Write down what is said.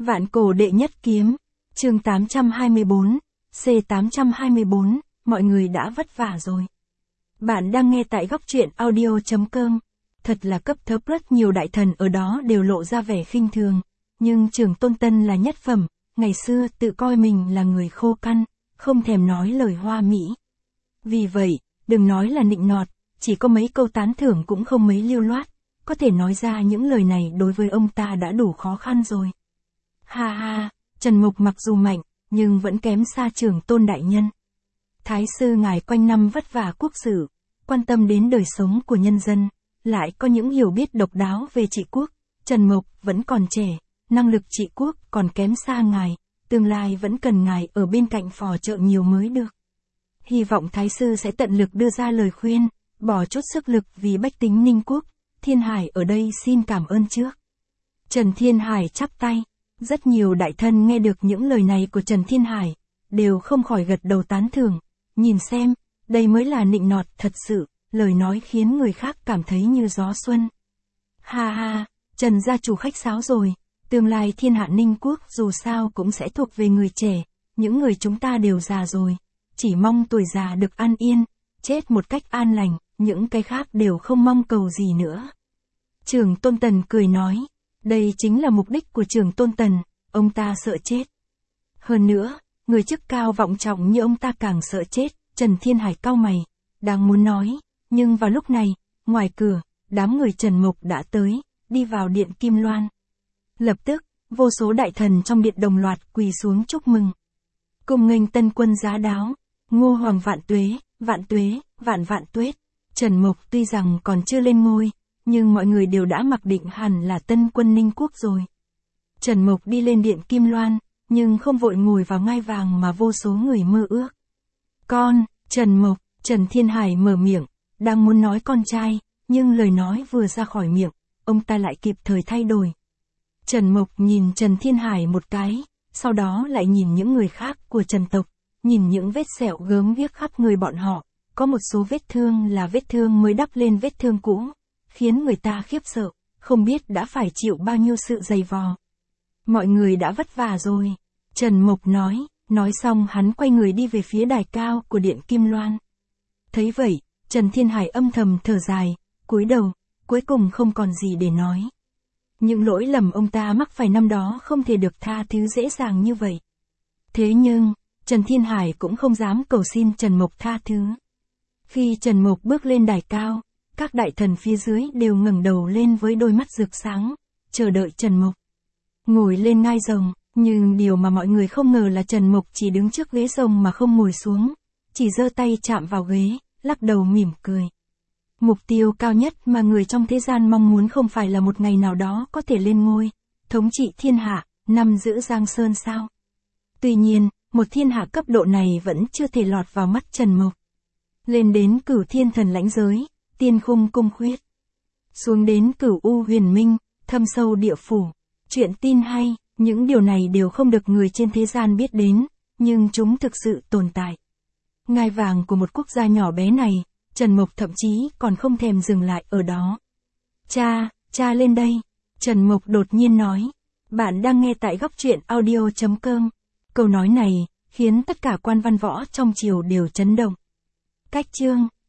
Vạn cổ đệ nhất kiếm, chương 824, C824, mọi người đã vất vả rồi. Bạn đang nghe tại góc truyện audio.com. Thật là cấp thấp, rất nhiều đại thần ở đó đều lộ ra vẻ khinh thường, nhưng Trường Tôn Tân là nhất phẩm, ngày xưa tự coi mình là người khô căn, không thèm nói lời hoa mỹ. Vì vậy, đừng nói là nịnh nọt, chỉ có mấy câu tán thưởng cũng không mấy lưu loát, có thể nói ra những lời này đối với ông ta đã đủ khó khăn rồi. Ha ha, Trần Mục mặc dù mạnh, nhưng vẫn kém xa Trường Tôn đại nhân. Thái sư ngài quanh năm vất vả quốc sự, quan tâm đến đời sống của nhân dân, lại có những hiểu biết độc đáo về trị quốc. Trần Mục vẫn còn trẻ, năng lực trị quốc còn kém xa ngài, tương lai vẫn cần ngài ở bên cạnh phò trợ nhiều mới được. Hy vọng Thái sư sẽ tận lực đưa ra lời khuyên, bỏ chút sức lực vì bách tính Ninh quốc. Thiên Hải ở đây xin cảm ơn trước. Trần Thiên Hải chắp tay. Rất nhiều đại thân nghe được những lời này của Trần Thiên Hải, đều không khỏi gật đầu tán thưởng. Nhìn xem, đây mới là nịnh nọt thật sự, lời nói khiến người khác cảm thấy như gió xuân. Ha ha, Trần gia chủ khách sáo rồi, tương lai thiên hạ Ninh quốc dù sao cũng sẽ thuộc về người trẻ, những người chúng ta đều già rồi, chỉ mong tuổi già được an yên, chết một cách an lành, những cái khác đều không mong cầu gì nữa. Trường Tôn Tần cười nói. Đây chính là mục đích của Trường Tôn Tần, ông ta sợ chết. Hơn nữa, người chức cao vọng trọng như ông ta càng sợ chết. Trần Thiên Hải cau mày, đang muốn nói, nhưng vào lúc này, ngoài cửa, đám người Trần Mục đã tới, đi vào điện Kim Loan. Lập tức, vô số đại thần trong điện đồng loạt quỳ xuống chúc mừng. Cùng nghênh tân quân giá đáo, Ngô Hoàng vạn tuế, vạn vạn tuế. Trần Mục tuy rằng còn chưa lên ngôi, nhưng mọi người đều đã mặc định hẳn là tân quân Ninh quốc rồi. Trần Mục đi lên điện Kim Loan, nhưng không vội ngồi vào ngai vàng mà vô số người mơ ước. Con, Trần Mục, Trần Thiên Hải mở miệng, đang muốn nói con trai, nhưng lời nói vừa ra khỏi miệng, ông ta lại kịp thời thay đổi. Trần Mục nhìn Trần Thiên Hải một cái, sau đó lại nhìn những người khác của Trần tộc, nhìn những vết sẹo gớm ghiếc khắp người bọn họ, có một số vết thương là vết thương mới đắp lên vết thương cũ, khiến người ta khiếp sợ, không biết đã phải chịu bao nhiêu sự dày vò. Mọi người đã vất vả rồi, Trần Mục nói xong hắn quay người đi về phía đài cao của điện Kim Loan. Thấy vậy, Trần Thiên Hải âm thầm thở dài, cúi đầu, cuối cùng không còn gì để nói. Những lỗi lầm ông ta mắc phải năm đó không thể được tha thứ dễ dàng như vậy. Thế nhưng, Trần Thiên Hải cũng không dám cầu xin Trần Mục tha thứ. Khi Trần Mục bước lên đài cao, các đại thần phía dưới đều ngẩng đầu lên với đôi mắt rực sáng, chờ đợi Trần Mục ngồi lên ngai rồng, nhưng điều mà mọi người không ngờ là Trần Mục chỉ đứng trước ghế rồng mà không ngồi xuống, chỉ giơ tay chạm vào ghế, lắc đầu mỉm cười. Mục tiêu cao nhất mà người trong thế gian mong muốn không phải là một ngày nào đó có thể lên ngôi, thống trị thiên hạ, nắm giữ Giang Sơn sao? Tuy nhiên, một thiên hạ cấp độ này vẫn chưa thể lọt vào mắt Trần Mục. Lên đến Cửu Thiên Thần Lãnh Giới, Tiên Khung Cung Khuyết, xuống đến Cửu U Huyền Minh, thâm sâu địa phủ. Chuyện tin hay, những điều này đều không được người trên thế gian biết đến, nhưng chúng thực sự tồn tại. Ngai vàng của một quốc gia nhỏ bé này, Trần Mục thậm chí còn không thèm dừng lại ở đó. Cha lên đây, Trần Mục đột nhiên nói. Bạn đang nghe tại góc truyện audio.com. Câu nói này, khiến tất cả quan văn võ trong triều đều chấn động. Cách chương,